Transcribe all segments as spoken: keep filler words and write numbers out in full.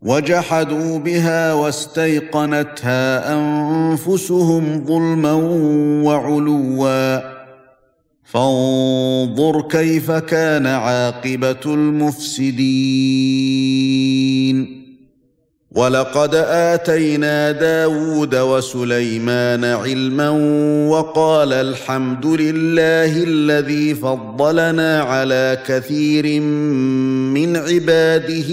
وجحدوا بها واستيقنتها أنفسهم ظلما وعلوا فانظر كيف كان عاقبة المفسدين ولقد آتينا داود وسليمان علما وقال الحمد لله الذي فضلنا على كثير من عباده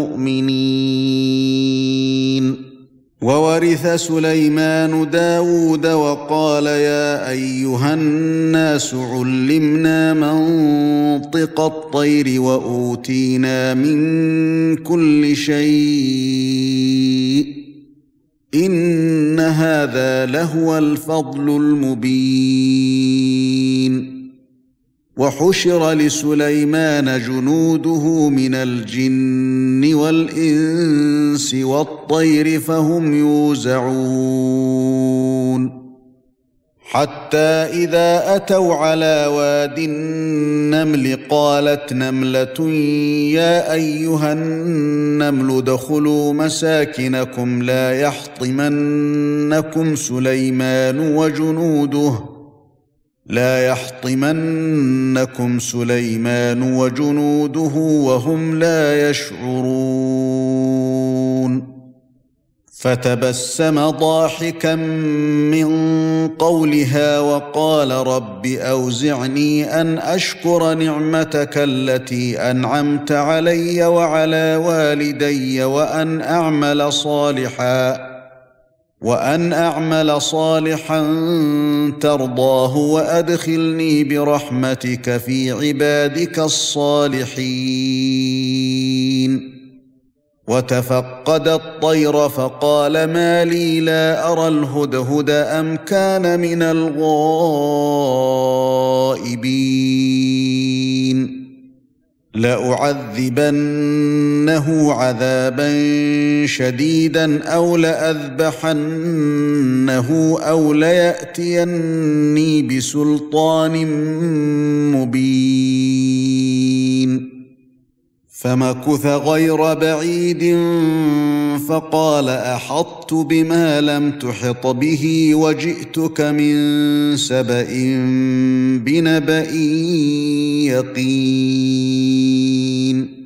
المؤمنين وورث سليمان داود وقال يا أيها الناس علمنا منطق الطير وأوتينا من كل شيء إن هذا لهو الفضل المبين وحشر لسليمان جنوده من الجن والإنس والطير فهم يوزعون حتى إذا أتوا على واد النمل قالت نملة يا أيها النمل ادخلوا مساكنكم لا يحطمنكم سليمان وجنوده لا يحطمنكم سليمان وجنوده وهم لا يشعرون فتبسم ضاحكا من قولها وقال رب أوزعني أن أشكر نعمتك التي أنعمت علي وعلى والدي وأن أعمل صالحا وأن أعمل صالحا ترضاه وأدخلني برحمتك في عبادك الصالحين وتفقد الطير فقال ما لي لا أرى الهدهد أم كان من الغائبين لأعذبنه عذابا شديدا أو لأذبحنه أو ليأتيني بسلطان مبين فمكث غير بعيد فقال أحطت بما لم تحط به وجئتك من سبأ بنبأ يقين